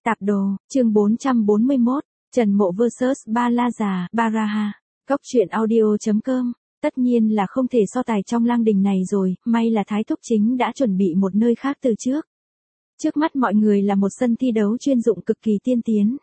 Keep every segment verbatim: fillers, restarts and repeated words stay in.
Tạp đồ, chương bốn trăm bốn mươi mốt, Trần Mộ versus Ba La Già, Baraha. Cốc truyện audio chấm com. Tất nhiên là không thể so tài trong lang đình này rồi, may là Thái Thúc Chính đã chuẩn bị một nơi khác từ trước. Trước mắt mọi người là một sân thi đấu chuyên dụng cực kỳ tiên tiến.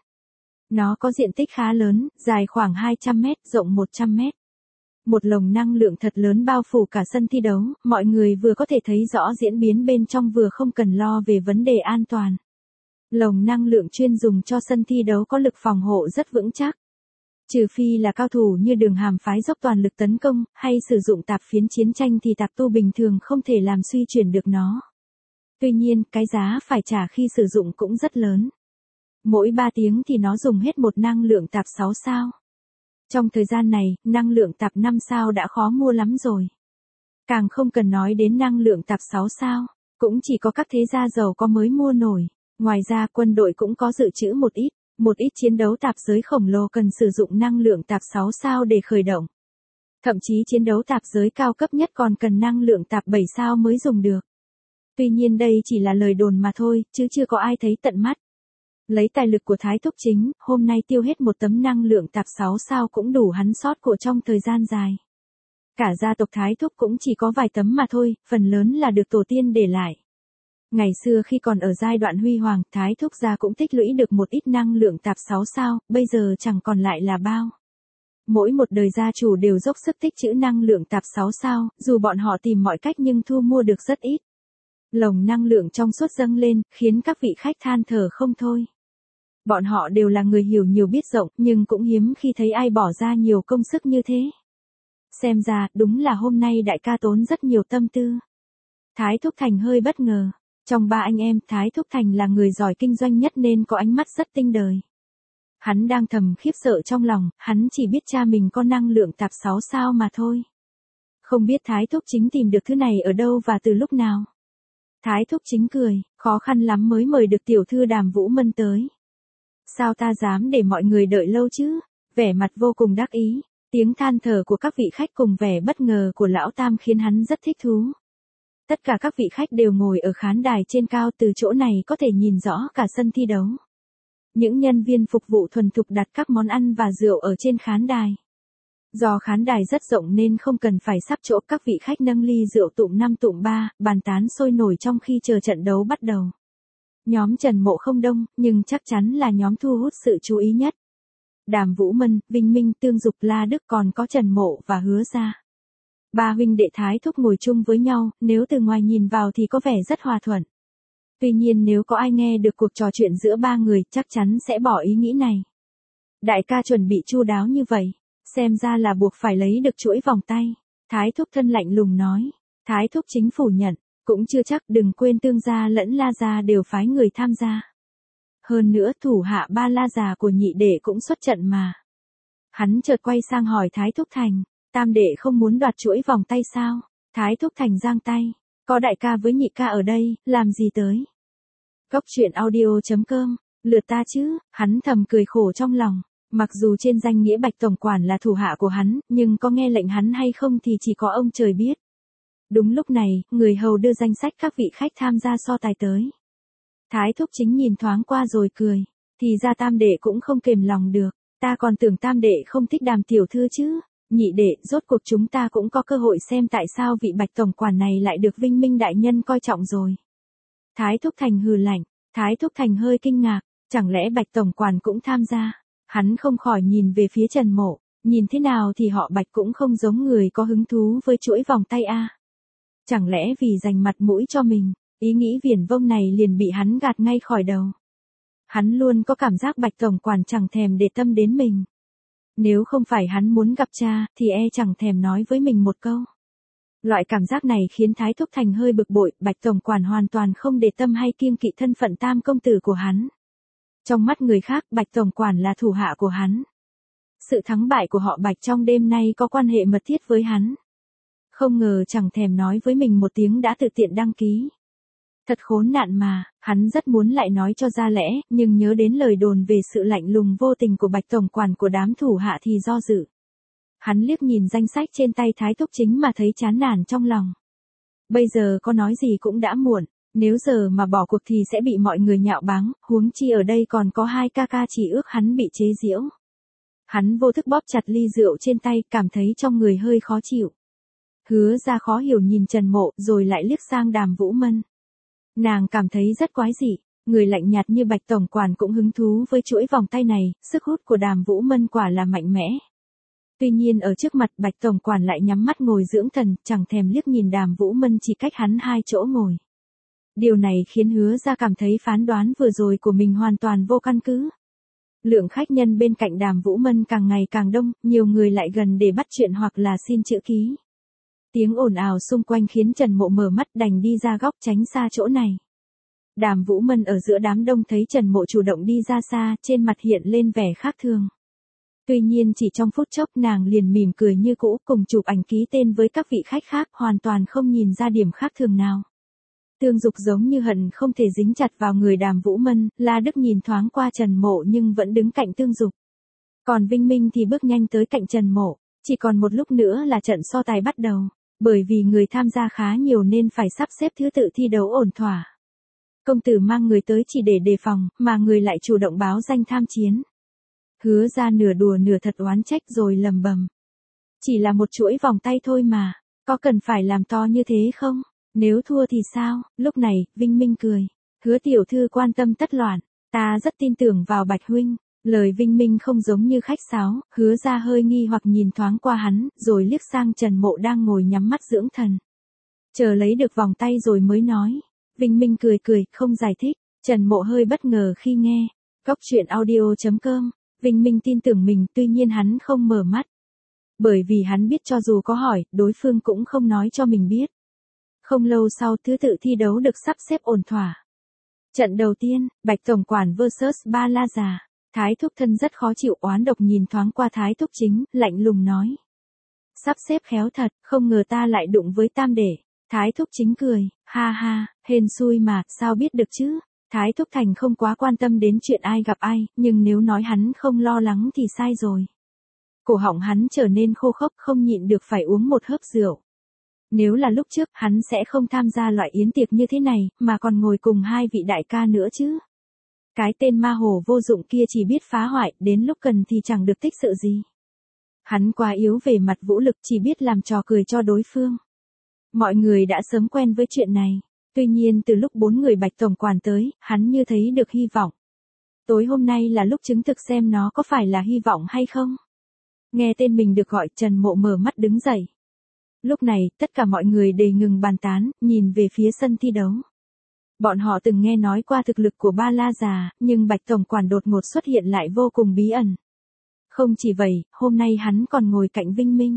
Nó có diện tích khá lớn, dài khoảng hai trăm mét, rộng một trăm mét. Một lồng năng lượng thật lớn bao phủ cả sân thi đấu, mọi người vừa có thể thấy rõ diễn biến bên trong vừa không cần lo về vấn đề an toàn. Lồng năng lượng chuyên dùng cho sân thi đấu có lực phòng hộ rất vững chắc. Trừ phi là cao thủ như Đường Hàm phái dốc toàn lực tấn công, hay sử dụng tạp phiến chiến tranh thì tạp tu bình thường không thể làm suy chuyển được nó. Tuy nhiên, cái giá phải trả khi sử dụng cũng rất lớn. Mỗi ba tiếng thì nó dùng hết một năng lượng tạp sáu sao. Trong thời gian này, năng lượng tạp năm sao đã khó mua lắm rồi. Càng không cần nói đến năng lượng tạp sáu sao, cũng chỉ có các thế gia giàu có mới mua nổi. Ngoài ra quân đội cũng có dự trữ một ít, một ít chiến đấu tạp giới khổng lồ cần sử dụng năng lượng tạp sáu sao để khởi động. Thậm chí chiến đấu tạp giới cao cấp nhất còn cần năng lượng tạp bảy sao mới dùng được. Tuy nhiên đây chỉ là lời đồn mà thôi, chứ chưa có ai thấy tận mắt. Lấy tài lực của Thái Thúc Chính, hôm nay tiêu hết một tấm năng lượng tạp sáu sao cũng đủ hắn sót cổ trong thời gian dài. Cả gia tộc Thái Thúc cũng chỉ có vài tấm mà thôi, phần lớn là được tổ tiên để lại. Ngày xưa khi còn ở giai đoạn huy hoàng, Thái Thúc gia cũng tích lũy được một ít năng lượng tạp sáu sao, bây giờ chẳng còn lại là bao. Mỗi một đời gia chủ đều dốc sức tích trữ năng lượng tạp sáu sao, dù bọn họ tìm mọi cách nhưng thu mua được rất ít. Lồng năng lượng trong suốt dâng lên, khiến các vị khách than thở không thôi. Bọn họ đều là người hiểu nhiều biết rộng, nhưng cũng hiếm khi thấy ai bỏ ra nhiều công sức như thế. Xem ra, đúng là hôm nay đại ca tốn rất nhiều tâm tư. Thái Thúc Thành hơi bất ngờ. Trong ba anh em, Thái Thúc Thành là người giỏi kinh doanh nhất nên có ánh mắt rất tinh đời. Hắn đang thầm khiếp sợ trong lòng, hắn chỉ biết cha mình có năng lượng tạp sáu sao mà thôi. Không biết Thái Thúc Chính tìm được thứ này ở đâu và từ lúc nào. Thái Thúc Chính cười, khó khăn lắm mới mời được tiểu thư Đàm Vũ Mân tới. Sao ta dám để mọi người đợi lâu chứ, vẻ mặt vô cùng đắc ý, tiếng than thở của các vị khách cùng vẻ bất ngờ của lão Tam khiến hắn rất thích thú. Tất cả các vị khách đều ngồi ở khán đài trên cao, từ chỗ này có thể nhìn rõ cả sân thi đấu. Những nhân viên phục vụ thuần thục đặt các món ăn và rượu ở trên khán đài. Do khán đài rất rộng nên không cần phải sắp chỗ, các vị khách nâng ly rượu tụm năm tụm ba, bàn tán sôi nổi trong khi chờ trận đấu bắt đầu. Nhóm Trần Mộ không đông, nhưng chắc chắn là nhóm thu hút sự chú ý nhất. Đàm Vũ Mân, Vinh Minh, Tương Dục, La Đức, còn có Trần Mộ và Hứa Gia. Ba huynh đệ Thái Thúc ngồi chung với nhau, nếu từ ngoài nhìn vào thì có vẻ rất hòa thuận. Tuy nhiên nếu có ai nghe được cuộc trò chuyện giữa ba người, chắc chắn sẽ bỏ ý nghĩ này. Đại ca chuẩn bị chu đáo như vậy, xem ra là buộc phải lấy được chuỗi vòng tay. Thái Thúc thân lạnh lùng nói. Thái Thúc Chính phủ nhận, cũng chưa chắc, đừng quên Tương gia lẫn La gia đều phái người tham gia. Hơn nữa thủ hạ Ba La Già của nhị đệ cũng xuất trận mà. Hắn chợt quay sang hỏi Thái Thúc Thành. Tam đệ không muốn đoạt chuỗi vòng tay sao? Thái Thúc Thành giang tay. Có đại ca với nhị ca ở đây, làm gì tới? Cốc truyện audio chấm com. Lượt ta chứ, hắn thầm cười khổ trong lòng. Mặc dù trên danh nghĩa Bạch Tổng Quản là thủ hạ của hắn, nhưng có nghe lệnh hắn hay không thì chỉ có ông trời biết. Đúng lúc này, người hầu đưa danh sách các vị khách tham gia so tài tới. Thái Thúc Chính nhìn thoáng qua rồi cười. Thì ra Tam đệ cũng không kềm lòng được. Ta còn tưởng Tam đệ không thích Đàm tiểu thư chứ. Nhị đệ, rốt cuộc chúng ta cũng có cơ hội xem tại sao vị Bạch Tổng Quản này lại được Vinh Minh đại nhân coi trọng rồi. Thái Thúc Thành hừ lạnh. Thái Thúc Thành hơi kinh ngạc, chẳng lẽ Bạch Tổng Quản cũng tham gia? Hắn không khỏi nhìn về phía Trần Mộ, nhìn thế nào thì họ Bạch cũng không giống người có hứng thú với chuỗi vòng tay a. Chẳng lẽ vì giành mặt mũi cho mình, ý nghĩ viển vông này liền bị hắn gạt ngay khỏi đầu. Hắn luôn có cảm giác Bạch Tổng Quản chẳng thèm để tâm đến mình. Nếu không phải hắn muốn gặp cha, thì e chẳng thèm nói với mình một câu. Loại cảm giác này khiến Thái Thúc Thành hơi bực bội, Bạch Tổng Quản hoàn toàn không để tâm hay kiêng kỵ thân phận tam công tử của hắn. Trong mắt người khác, Bạch Tổng Quản là thủ hạ của hắn. Sự thắng bại của họ Bạch trong đêm nay có quan hệ mật thiết với hắn. Không ngờ chẳng thèm nói với mình một tiếng đã tự tiện đăng ký. Thật khốn nạn mà, hắn rất muốn lại nói cho ra lẽ, nhưng nhớ đến lời đồn về sự lạnh lùng vô tình của Bạch Tổng Quản của đám thủ hạ thì do dự. Hắn liếc nhìn danh sách trên tay Thái Thúc Chính mà thấy chán nản trong lòng. Bây giờ có nói gì cũng đã muộn, Nếu giờ mà bỏ cuộc thì sẽ bị mọi người nhạo báng, huống chi ở đây còn có hai ca ca chỉ ước hắn bị chế giễu. Hắn vô thức bóp chặt ly rượu trên tay, cảm thấy trong người hơi khó chịu. Hứa ra khó hiểu nhìn Trần Mộ, rồi lại liếc sang Đàm Vũ Mân. Nàng cảm thấy rất quái dị, người lạnh nhạt như Bạch tổng quản cũng hứng thú với chuỗi vòng tay này, sức hút của Đàm Vũ Mân quả là mạnh mẽ. Tuy nhiên ở trước mặt Bạch tổng quản lại nhắm mắt ngồi dưỡng thần, chẳng thèm liếc nhìn Đàm Vũ Mân chỉ cách hắn hai chỗ ngồi. Điều này khiến Hứa ra cảm thấy phán đoán vừa rồi của mình hoàn toàn vô căn cứ. Lượng khách nhân bên cạnh Đàm Vũ Mân càng ngày càng đông, nhiều người lại gần để bắt chuyện hoặc là xin chữ ký. Tiếng ồn ào xung quanh khiến Trần Mộ mở mắt đành đi ra góc tránh xa chỗ này. Đàm Vũ Mân ở giữa đám đông thấy Trần Mộ chủ động đi ra xa, trên mặt hiện lên vẻ khác thường. Tuy nhiên chỉ trong phút chốc nàng liền mỉm cười như cũ, cùng chụp ảnh ký tên với các vị khách khác, hoàn toàn không nhìn ra điểm khác thường nào. Tương Dục giống như hận không thể dính chặt vào người Đàm Vũ Mân, La Đức nhìn thoáng qua Trần Mộ nhưng vẫn đứng cạnh Tương Dục. Còn Vinh Minh thì bước nhanh tới cạnh Trần Mộ, chỉ còn một lúc nữa là trận so tài bắt đầu, bởi vì người tham gia khá nhiều nên phải sắp xếp thứ tự thi đấu ổn thỏa. Công tử mang người tới chỉ để đề phòng, mà người lại chủ động báo danh tham chiến. Hứa ra nửa đùa nửa thật oán trách rồi lầm bầm. Chỉ là một chuỗi vòng tay thôi mà, có cần phải làm to như thế không? Nếu thua thì sao? Lúc này, Vinh Minh cười. Hứa tiểu thư quan tâm tất loạn, ta rất tin tưởng vào Bạch huynh. Lời Vinh Minh không giống như khách sáo, Hứa ra hơi nghi hoặc nhìn thoáng qua hắn, rồi liếc sang Trần Mộ đang ngồi nhắm mắt dưỡng thần. Chờ lấy được vòng tay rồi mới nói. Vinh Minh cười cười, không giải thích. Trần Mộ hơi bất ngờ khi nghe. Góc chuyện audio chấm com. Vinh Minh tin tưởng mình, tuy nhiên hắn không mở mắt. Bởi vì hắn biết cho dù có hỏi, đối phương cũng không nói cho mình biết. Không lâu sau thứ tự thi đấu được sắp xếp ổn thỏa. Trận đầu tiên, Bạch tổng quản versus Ba La Già. Thái Thúc Thân rất khó chịu, oán độc nhìn thoáng qua Thái Thúc Chính, lạnh lùng nói. Sắp xếp khéo thật, không ngờ ta lại đụng với Tam Đệ. Thái Thúc Chính cười, ha ha, hên xui mà, sao biết được chứ. Thái Thúc Thành không quá quan tâm đến chuyện ai gặp ai, nhưng nếu nói hắn không lo lắng thì sai rồi. Cổ họng hắn trở nên khô khốc, không nhịn được phải uống một hớp rượu. Nếu là lúc trước, hắn sẽ không tham gia loại yến tiệc như thế này, mà còn ngồi cùng hai vị đại ca nữa chứ. Cái tên ma hồ vô dụng kia chỉ biết phá hoại, đến lúc cần thì chẳng được tích sự gì. Hắn quá yếu về mặt vũ lực, chỉ biết làm trò cười cho đối phương. Mọi người đã sớm quen với chuyện này. Tuy nhiên từ lúc bốn người Bạch tổng quản tới, hắn như thấy được hy vọng. Tối hôm nay là lúc chứng thực xem nó có phải là hy vọng hay không. Nghe tên mình được gọi, Trần Mộ mở mắt đứng dậy. Lúc này, tất cả mọi người đều ngừng bàn tán, nhìn về phía sân thi đấu. Bọn họ từng nghe nói qua thực lực của Ba La Già, nhưng Bạch tổng quản đột ngột xuất hiện lại vô cùng bí ẩn. Không chỉ vậy, hôm nay hắn còn ngồi cạnh Vinh Minh.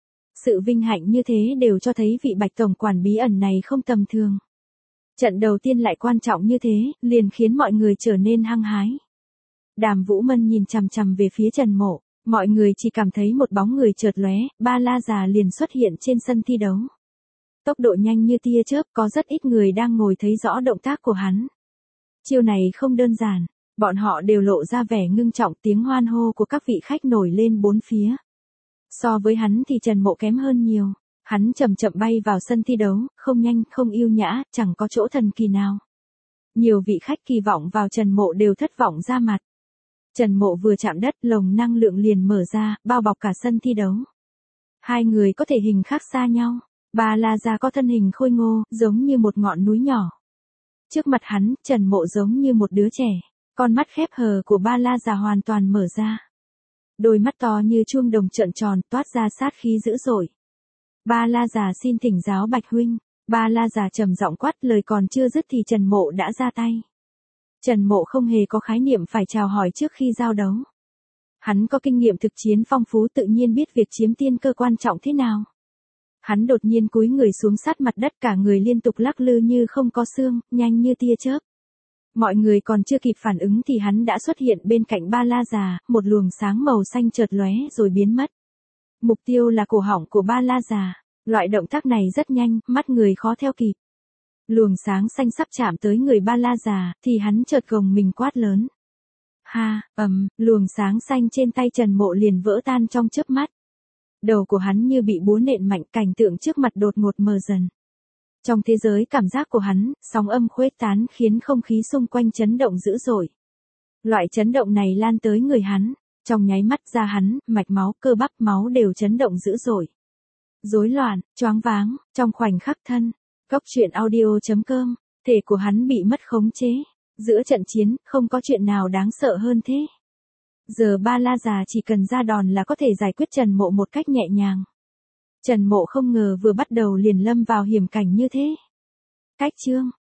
Sự vinh hạnh như thế đều cho thấy vị Bạch tổng quản bí ẩn này không tầm thường. Trận đầu tiên lại quan trọng như thế, liền khiến mọi người trở nên hăng hái. Đàm Vũ Mân nhìn chằm chằm về phía Trần Mộ, mọi người chỉ cảm thấy một bóng người chợt lóe, Ba La Già liền xuất hiện trên sân thi đấu. Tốc độ nhanh như tia chớp, có rất ít người đang ngồi thấy rõ động tác của hắn. Chiêu này không đơn giản, bọn họ đều lộ ra vẻ ngưng trọng, tiếng hoan hô của các vị khách nổi lên bốn phía. So với hắn thì Trần Mộ kém hơn nhiều. Hắn chậm chậm bay vào sân thi đấu, không nhanh, không yêu nhã, chẳng có chỗ thần kỳ nào. Nhiều vị khách kỳ vọng vào Trần Mộ đều thất vọng ra mặt. Trần Mộ vừa chạm đất, lồng năng lượng liền mở ra, bao bọc cả sân thi đấu. Hai người có thể hình khác xa nhau. Ba La Già có thân hình khôi ngô, giống như một ngọn núi nhỏ. Trước mặt hắn, Trần Mộ giống như một đứa trẻ. Con mắt khép hờ của Ba La Già hoàn toàn mở ra. Đôi mắt to như chuông đồng trợn tròn, toát ra sát khí dữ dội. Ba La Già xin thỉnh giáo Bạch huynh. Ba La Già trầm giọng quát, lời còn chưa dứt thì Trần Mộ đã ra tay. Trần Mộ không hề có khái niệm phải chào hỏi trước khi giao đấu. Hắn có kinh nghiệm thực chiến phong phú, tự nhiên biết việc chiếm tiên cơ quan trọng thế nào. Hắn đột nhiên cúi người xuống sát mặt đất, cả người liên tục lắc lư như không có xương, nhanh như tia chớp. Mọi người còn chưa kịp phản ứng thì hắn đã xuất hiện bên cạnh Ba La Già, một luồng sáng màu xanh chợt lóe rồi biến mất. Mục tiêu là cổ họng của Ba La Già. Loại động tác này rất nhanh, mắt người khó theo kịp. Luồng sáng xanh sắp chạm tới người Ba La Già, thì hắn chợt gồng mình quát lớn. Ha, ầm, luồng sáng xanh trên tay Trần Mộ liền vỡ tan trong chớp mắt. Đầu của hắn như bị búa nện mạnh, cảnh tượng trước mặt đột ngột mờ dần. Trong thế giới cảm giác của hắn, sóng âm khuếch tán khiến không khí xung quanh chấn động dữ dội. Loại chấn động này lan tới người hắn, trong nháy mắt da hắn, mạch máu, cơ bắp máu đều chấn động dữ dội. Rối loạn, choáng váng, trong khoảnh khắc thân. Cốc truyện audio chấm com, thể của hắn bị mất khống chế. Giữa trận chiến, không có chuyện nào đáng sợ hơn thế. Giờ Ba La già chỉ cần ra đòn là có thể giải quyết Trần Mộ một cách nhẹ nhàng. Trần Mộ không ngờ vừa bắt đầu liền lâm vào hiểm cảnh như thế. Cách chương